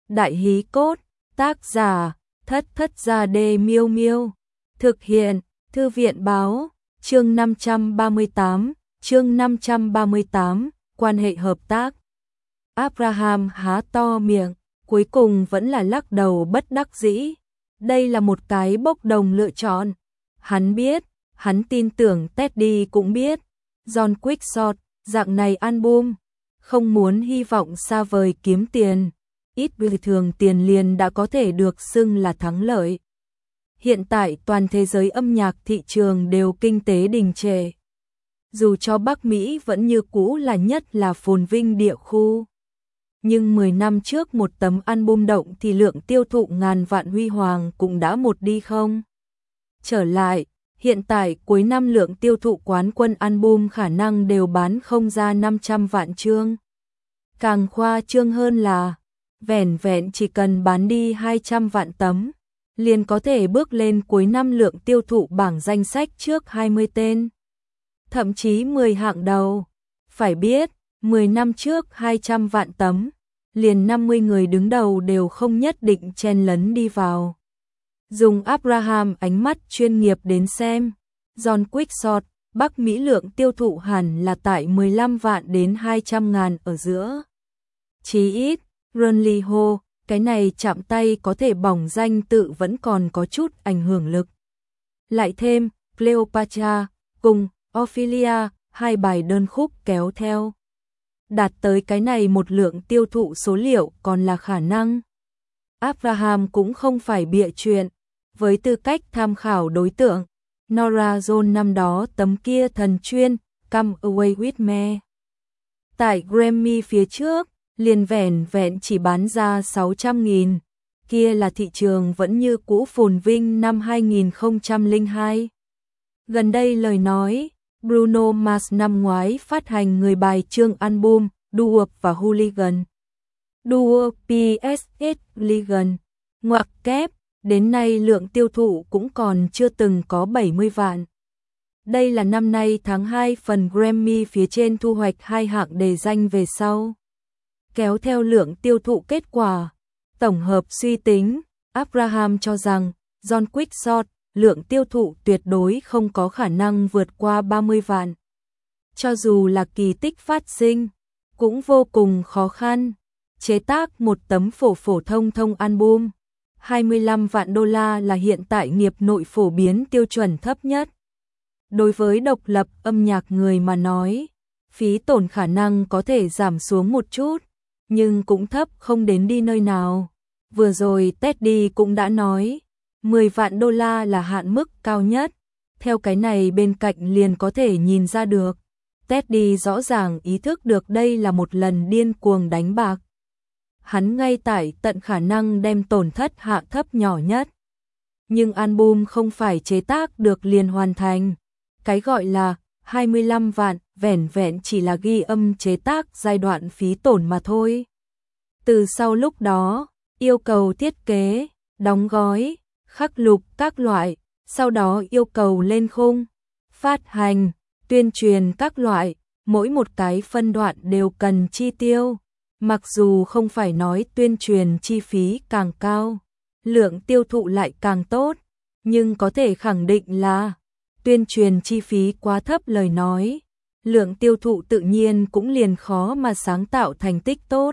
Đại hí cốt, tác giả, Thất Thất Gia Đê Miêu Miêu. Thực hiện, Thư viện báo, chương 538, quan hệ hợp tác. Abraham há to miệng, cuối cùng vẫn là lắc đầu bất đắc dĩ. Đây là một cái bốc đồng lựa chọn. Hắn biết, hắn tin tưởng Teddy cũng biết. John Quickshot, dạng này album, không muốn hy vọng xa vời kiếm tiền. Ít bồi thường tiền liền đã có thể được xưng là thắng lợi. Hiện tại toàn thế giới âm nhạc thị trường đều kinh tế đình trệ. Dù cho Bắc Mỹ vẫn như cũ là nhất là phồn vinh địa khu. Nhưng 10 năm trước một tấm album động thì lượng tiêu thụ ngàn vạn huy hoàng cũng đã một đi không. Trở lại, hiện tại cuối năm lượng tiêu thụ quán quân album khả năng đều bán không ra 500 vạn chương. Càng khoa trương hơn là, vẻn vẹn chỉ cần bán đi 200 vạn tấm, liền có thể bước lên cuối năm lượng tiêu thụ bảng danh sách trước 20 tên. Thậm chí 10 hạng đầu. Phải biết, 10 năm trước 200 vạn tấm, liền 50 người đứng đầu đều không nhất định chen lấn đi vào. Dùng Abraham ánh mắt chuyên nghiệp đến xem, John Quickshot, Bắc Mỹ lượng tiêu thụ hẳn là tại 15 vạn đến 200 ngàn ở giữa. Chí ít, Runly Ho, cái này chạm tay có thể bỏng danh tự vẫn còn có chút ảnh hưởng lực. Lại thêm, Cleopatra, cùng Ophelia, hai bài đơn khúc kéo theo. Đạt tới cái này một lượng tiêu thụ số liệu còn là khả năng. Abraham cũng không phải bịa chuyện. Với tư cách tham khảo đối tượng, Norah Jones năm đó tấm kia thần chuyên, Come Away With Me. Tại Grammy phía trước, liền vẻn vẹn chỉ bán ra 600.000, kia là thị trường vẫn như cũ phồn vinh năm 2002. Gần đây lời nói, Bruno Mars năm ngoái phát hành người bài chương album, Duo và Hooligan. Duo PSS Hooligan, ngoặc kép, đến nay lượng tiêu thụ cũng còn chưa từng có 70 vạn. Đây là năm nay tháng 2 phần Grammy phía trên thu hoạch 2 hạng đề danh về sau. Kéo theo lượng tiêu thụ kết quả, tổng hợp suy tính, Abraham cho rằng John Quickshot lượng tiêu thụ tuyệt đối không có khả năng vượt qua 30 vạn. Cho dù là kỳ tích phát sinh, cũng vô cùng khó khăn. Chế tác một tấm phổ thông album, 25 vạn đô la là hiện tại nghiệp nội phổ biến tiêu chuẩn thấp nhất. Đối với độc lập âm nhạc người mà nói, phí tổn khả năng có thể giảm xuống một chút, nhưng cũng thấp không đến đi nơi nào. Vừa rồi Teddy cũng đã nói, 10 vạn đô la là hạn mức cao nhất. Theo cái này bên cạnh liền có thể nhìn ra được, Teddy rõ ràng ý thức được đây là một lần điên cuồng đánh bạc. Hắn ngay tại tận khả năng đem tổn thất hạ thấp nhỏ nhất. Nhưng album không phải chế tác được liền hoàn thành. Cái gọi là 25 vạn vẻn vẹn chỉ là ghi âm chế tác giai đoạn phí tổn mà thôi. Từ sau lúc đó, yêu cầu thiết kế, đóng gói, khắc lục các loại, sau đó yêu cầu lên khung, phát hành, tuyên truyền các loại, mỗi một cái phân đoạn đều cần chi tiêu. Mặc dù không phải nói tuyên truyền chi phí càng cao, lượng tiêu thụ lại càng tốt, nhưng có thể khẳng định là tuyên truyền chi phí quá thấp lời nói, lượng tiêu thụ tự nhiên cũng liền khó mà sáng tạo thành tích tốt.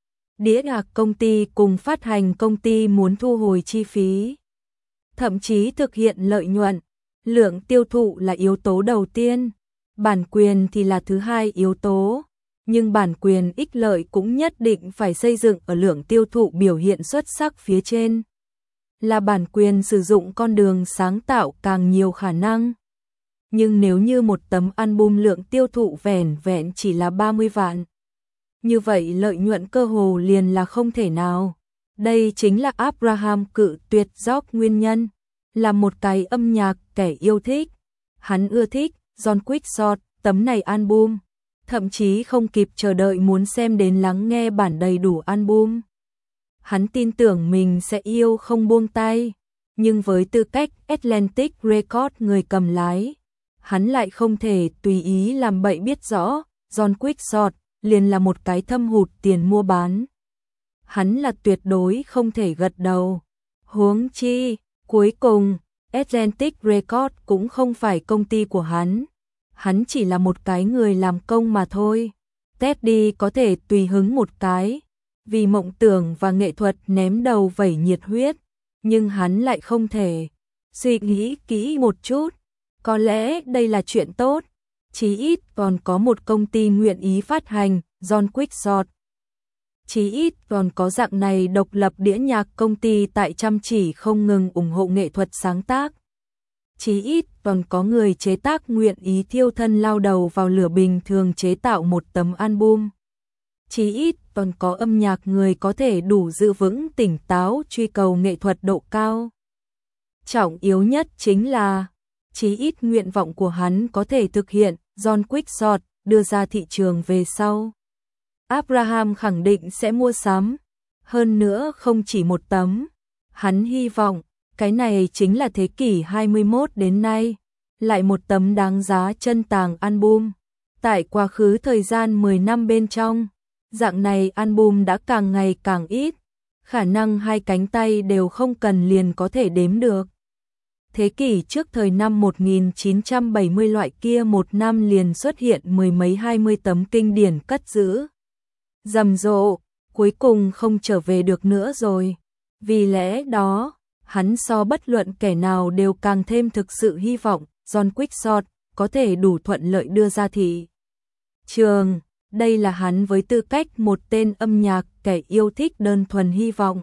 Đĩa nhạc công ty cùng phát hành công ty muốn thu hồi chi phí, thậm chí thực hiện lợi nhuận, lượng tiêu thụ là yếu tố đầu tiên, bản quyền thì là thứ hai yếu tố. Nhưng bản quyền ích lợi cũng nhất định phải xây dựng ở lượng tiêu thụ biểu hiện xuất sắc phía trên. Là bản quyền sử dụng con đường sáng tạo càng nhiều khả năng. Nhưng nếu như một tấm album lượng tiêu thụ vẻn vẹn chỉ là 30 vạn, như vậy lợi nhuận cơ hồ liền là không thể nào. Đây chính là Abraham cự tuyệt Jock nguyên nhân. Là một cái âm nhạc kẻ yêu thích. Hắn ưa thích John Quickshot tấm này album. Thậm chí không kịp chờ đợi muốn xem đến lắng nghe bản đầy đủ album. Hắn tin tưởng mình sẽ yêu không buông tay, nhưng với tư cách Atlantic Records người cầm lái, hắn lại không thể tùy ý làm bậy biết rõ, John Quickshot liền là một cái thâm hụt tiền mua bán. hắn là tuyệt đối không thể gật đầu. Huống chi, cuối cùng, Atlantic Records cũng không phải công ty của hắn chỉ là một cái người làm công mà thôi. Teddy có thể tùy hứng một cái, vì mộng tưởng và nghệ thuật ném đầu vẩy nhiệt huyết, nhưng hắn lại không thể. Suy nghĩ kỹ một chút, có lẽ đây là chuyện tốt, chí ít còn có một công ty nguyện ý phát hành, John Quickshot. Chí ít còn có dạng này độc lập đĩa nhạc công ty tại chăm chỉ không ngừng ủng hộ nghệ thuật sáng tác. Chí ít còn có người chế tác nguyện ý thiêu thân lao đầu vào lửa bình thường chế tạo một tấm album. Chí ít còn có âm nhạc người có thể đủ giữ vững tỉnh táo truy cầu nghệ thuật độ cao. Trọng yếu nhất chính là, chí ít nguyện vọng của hắn có thể thực hiện, John Quickshot đưa ra thị trường về sau. Abraham khẳng định sẽ mua sắm, hơn nữa không chỉ một tấm. Hắn hy vọng, cái này chính là thế kỷ 21 đến nay, lại một tấm đáng giá chân tàng album. Tại quá khứ thời gian 10 năm bên trong, dạng này album đã càng ngày càng ít, khả năng hai cánh tay đều không cần liền có thể đếm được. Thế kỷ trước thời năm 1970 loại kia một năm liền xuất hiện mười mấy 20 tấm kinh điển cất giữ. Rầm rộ, cuối cùng không trở về được nữa rồi. Vì lẽ đó, hắn so bất luận kẻ nào đều càng thêm thực sự hy vọng John Quickshot có thể đủ thuận lợi đưa ra thị trường. Đây là hắn với tư cách một tên âm nhạc kẻ yêu thích đơn thuần hy vọng.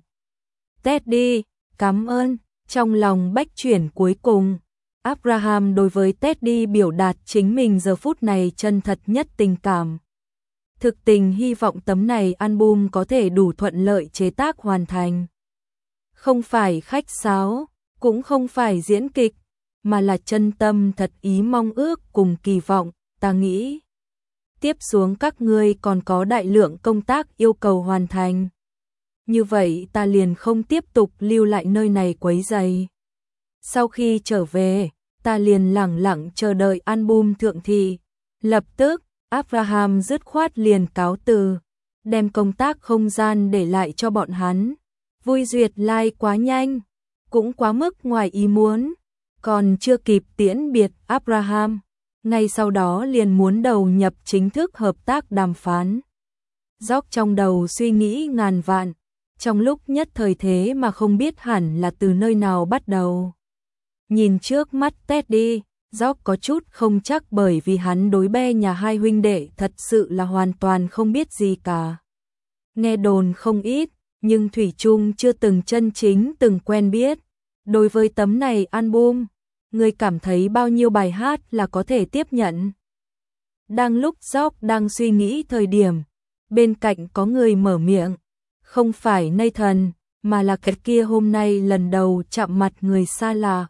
Teddy, cảm ơn. Trong lòng bách chuyển cuối cùng, Abraham đối với Teddy biểu đạt chính mình giờ phút này chân thật nhất tình cảm. Thực tình hy vọng tấm này album có thể đủ thuận lợi chế tác hoàn thành. Không phải khách sáo, cũng không phải diễn kịch, mà là chân tâm thật ý mong ước cùng kỳ vọng, ta nghĩ. Tiếp xuống các ngươi còn có đại lượng công tác yêu cầu hoàn thành. Như vậy ta liền không tiếp tục lưu lại nơi này quấy rầy. Sau khi trở về, ta liền lẳng lặng chờ đợi album thượng thị. Lập tức, Abraham dứt khoát liền cáo từ, đem công tác không gian để lại cho bọn hắn. Vui duyệt like quá nhanh, cũng quá mức ngoài ý muốn. Còn chưa kịp tiễn biệt Abraham, ngay sau đó liền muốn đầu nhập chính thức hợp tác đàm phán. Dốc trong đầu suy nghĩ ngàn vạn, trong lúc nhất thời thế mà không biết hẳn là từ nơi nào bắt đầu. Nhìn trước mắt Teddy, Dốc có chút không chắc bởi vì hắn đối be nhà hai huynh đệ thật sự là hoàn toàn không biết gì cả. Nghe đồn không ít, nhưng thủy chung chưa từng chân chính từng quen biết. Đối với tấm này album, người cảm thấy bao nhiêu bài hát là có thể tiếp nhận? Đang lúc Dốc đang suy nghĩ thời điểm, bên cạnh có người mở miệng. Không phải Nathan, mà là cái kia hôm nay lần đầu chạm mặt người xa lạ.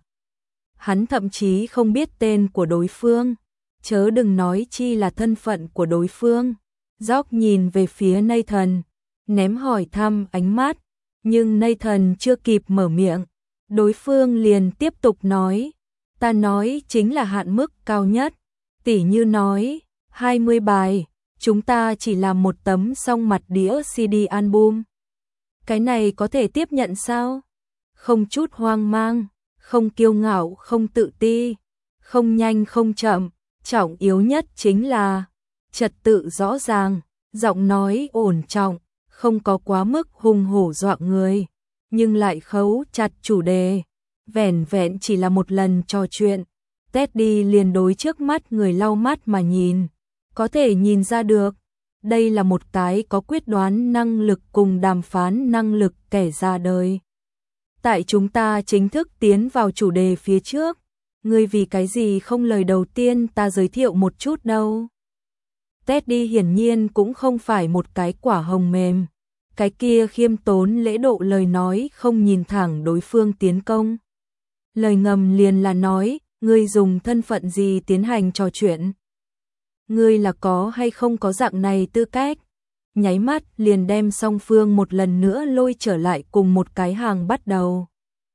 Hắn thậm chí không biết tên của đối phương, chớ đừng nói chi là thân phận của đối phương. Dốc nhìn về phía Nathan, ném hỏi thăm ánh mắt, nhưng Nathan chưa kịp mở miệng, đối phương liền tiếp tục nói, ta nói chính là hạn mức cao nhất, tỉ như nói, 20 bài, chúng ta chỉ làm một tấm song mặt đĩa CD album. Cái này có thể tiếp nhận sao? Không chút hoang mang, không kiêu ngạo, không tự ti, không nhanh không chậm, trọng yếu nhất chính là trật tự rõ ràng, giọng nói ổn trọng, không có quá mức hùng hổ dọa người, nhưng lại khấu chặt chủ đề. Vẻn vẹn chỉ là một lần trò chuyện, Teddy liền đối trước mắt người lau mắt mà nhìn, có thể nhìn ra được, đây là một cái có quyết đoán năng lực cùng đàm phán năng lực kẻ ra đời. Tại chúng ta chính thức tiến vào chủ đề phía trước, ngươi vì cái gì không lời đầu tiên ta giới thiệu một chút đâu. Teddy hiển nhiên cũng không phải một cái quả hồng mềm, cái kia khiêm tốn lễ độ lời nói không nhìn thẳng đối phương tiến công. Lời ngầm liền là nói, ngươi dùng thân phận gì tiến hành trò chuyện? Ngươi là có hay không có dạng này tư cách? Nháy mắt liền đem song phương một lần nữa lôi trở lại cùng một cái hàng bắt đầu.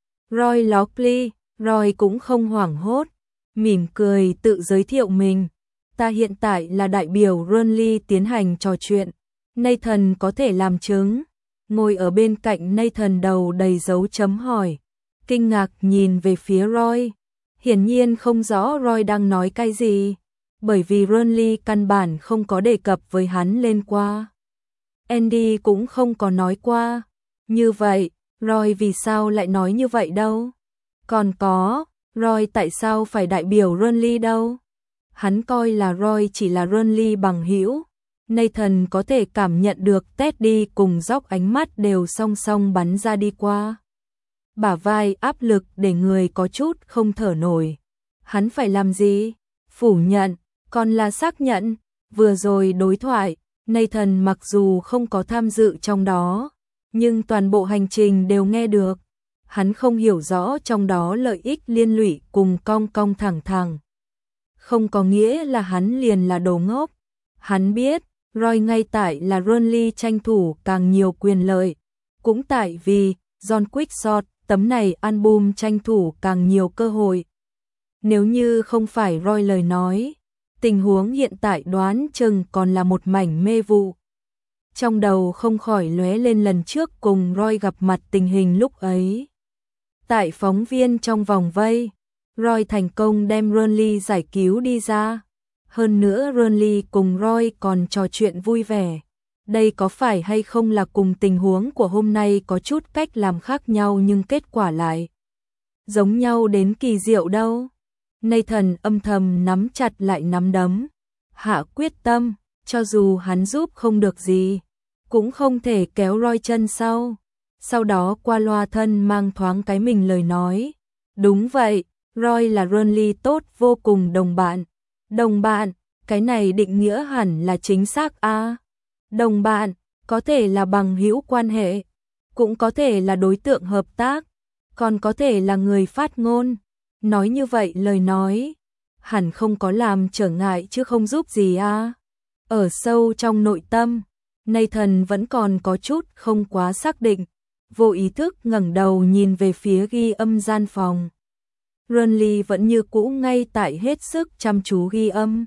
Roy Lockley, Roy cũng không hoảng hốt, mỉm cười tự giới thiệu mình. Ta hiện tại là đại biểu Burnley tiến hành trò chuyện. Nathan có thể làm chứng. ngồi ở bên cạnh Nathan đầu đầy dấu chấm hỏi, kinh ngạc nhìn về phía Roy. Hiển nhiên không rõ Roy đang nói cái gì, bởi vì Renly căn bản không có đề cập với hắn lên qua. Andy cũng không có nói qua. Như vậy, Roy vì sao lại nói như vậy đâu? Còn có, Roy tại sao phải đại biểu Renly đâu? Hắn coi là Roy chỉ là Renly bằng hữu. Nathan có thể cảm nhận được Teddy cùng Jock ánh mắt đều song song bắn ra đi qua bả vai, áp lực để người có chút không thở nổi. Hắn phải làm gì? Phủ nhận, còn là xác nhận. Vừa rồi đối thoại, Nathan mặc dù không có tham dự trong đó, nhưng toàn bộ hành trình đều nghe được. Hắn không hiểu rõ trong đó lợi ích liên lụy cùng cong cong thẳng thẳng. Không có nghĩa là hắn liền là đồ ngốc. Hắn biết, Roy ngay tại là Renly tranh thủ càng nhiều quyền lợi, cũng tại vì John Quickshot tấm này album tranh thủ càng nhiều cơ hội. Nếu như không phải Roy lời nói, tình huống hiện tại đoán chừng còn là một mảnh mê vụ. Trong đầu không khỏi lóe lên lần trước cùng Roy gặp mặt tình hình lúc ấy. Tại phóng viên trong vòng vây, Roy thành công đem Renly giải cứu đi ra. Hơn nữa Renly cùng Roy còn trò chuyện vui vẻ. Đây có phải hay không là cùng tình huống của hôm nay có chút cách làm khác nhau nhưng kết quả lại giống nhau đến kỳ diệu đâu. Nathan âm thầm nắm chặt lại nắm đấm, hạ quyết tâm, cho dù hắn giúp không được gì, cũng không thể kéo Roy chân sau. Sau đó qua loa thân mang thoáng cái mình lời nói. Đúng vậy, Roy là Renly tốt vô cùng đồng bạn. Đồng bạn, cái này định nghĩa hẳn là chính xác a. Đồng bạn, có thể là bằng hữu quan hệ, cũng có thể là đối tượng hợp tác, còn có thể là người phát ngôn. Nói như vậy lời nói, hẳn không có làm trở ngại chứ không giúp gì a. Ở sâu trong nội tâm, Nathan vẫn còn có chút không quá xác định, vô ý thức ngẩng đầu nhìn về phía ghi âm gian phòng. Renly vẫn như cũ ngay tại hết sức chăm chú ghi âm.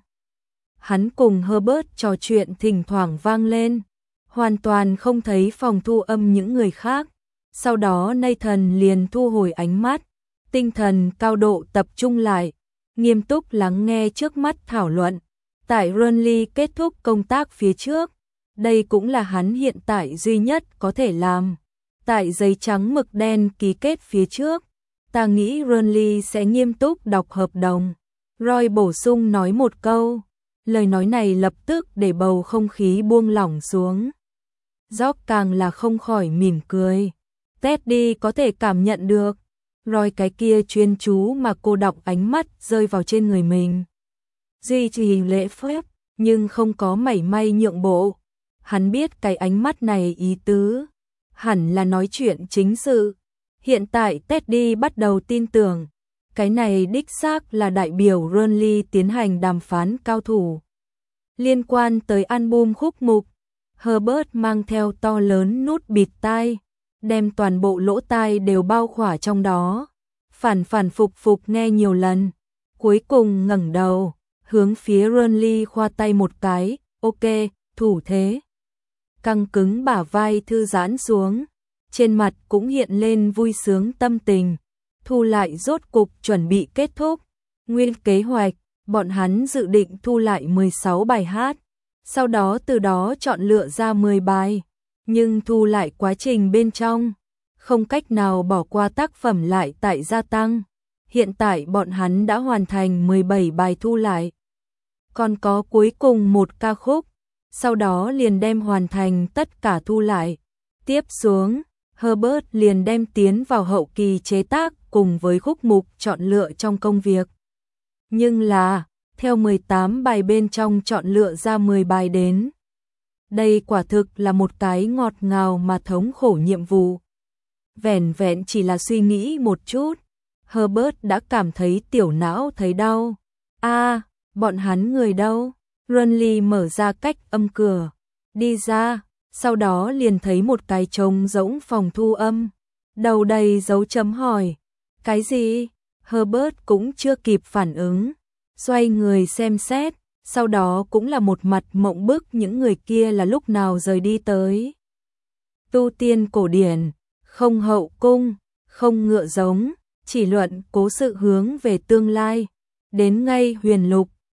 Hắn cùng Herbert trò chuyện thỉnh thoảng vang lên, hoàn toàn không thấy phòng thu âm những người khác. Sau đó Nathan liền thu hồi ánh mắt, tinh thần cao độ tập trung lại, nghiêm túc lắng nghe trước mắt thảo luận. Tại Renly kết thúc công tác phía trước, đây cũng là hắn hiện tại duy nhất có thể làm. Tại giấy trắng mực đen ký kết phía trước, ta nghĩ Renly sẽ nghiêm túc đọc hợp đồng. Roy bổ sung nói một câu. Lời nói này lập tức để bầu không khí buông lỏng xuống. Jock càng là không khỏi mỉm cười. Teddy có thể cảm nhận được. Roy cái kia chuyên chú mà cô đọc ánh mắt rơi vào trên người mình. Duy trì lễ phép, nhưng không có mảy may nhượng bộ. Hắn biết cái ánh mắt này ý tứ, hẳn là nói chuyện chính sự. Hiện tại Teddy bắt đầu tin tưởng. Cái này đích xác là đại biểu Renly tiến hành đàm phán cao thủ. Liên quan tới album khúc mục, Herbert mang theo to lớn nút bịt tai, đem toàn bộ lỗ tai đều bao khỏa trong đó. Phản phục nghe nhiều lần, cuối cùng ngẩng đầu, hướng phía Renly khoa tay một cái, ok, thủ thế. Căng cứng bả vai thư giãn xuống, trên mặt cũng hiện lên vui sướng tâm tình. Thu lại rốt cục chuẩn bị kết thúc. Nguyên kế hoạch, bọn hắn dự định thu lại 16 bài hát, sau đó từ đó chọn lựa ra 10 bài. Nhưng thu lại quá trình bên trong, không cách nào bỏ qua tác phẩm lại tại gia tăng. Hiện tại bọn hắn đã hoàn thành 17 bài thu lại. Còn có cuối cùng một ca khúc, sau đó liền đem hoàn thành tất cả thu lại. Tiếp xuống, Herbert liền đem tiến vào hậu kỳ chế tác cùng với khúc mục chọn lựa trong công việc. Nhưng là, theo 18 bài bên trong chọn lựa ra 10 bài đến. Đây quả thực là một cái ngọt ngào mà thống khổ nhiệm vụ. Vẻn vẹn chỉ là suy nghĩ một chút, Herbert đã cảm thấy tiểu não thấy đau. Bọn hắn người đâu? Renly mở ra cách âm cửa, đi ra. Sau đó liền thấy một cái trống rỗng phòng thu âm, đầu đầy dấu chấm hỏi. Cái gì? Herbert cũng chưa kịp phản ứng, xoay người xem xét, sau đó cũng là một mặt mộng bức những người kia là lúc nào rời đi tới. tu tiên cổ điển, không hậu cung, không ngựa giống, chỉ luận cố sự hướng về tương lai. Đến ngay huyền lục,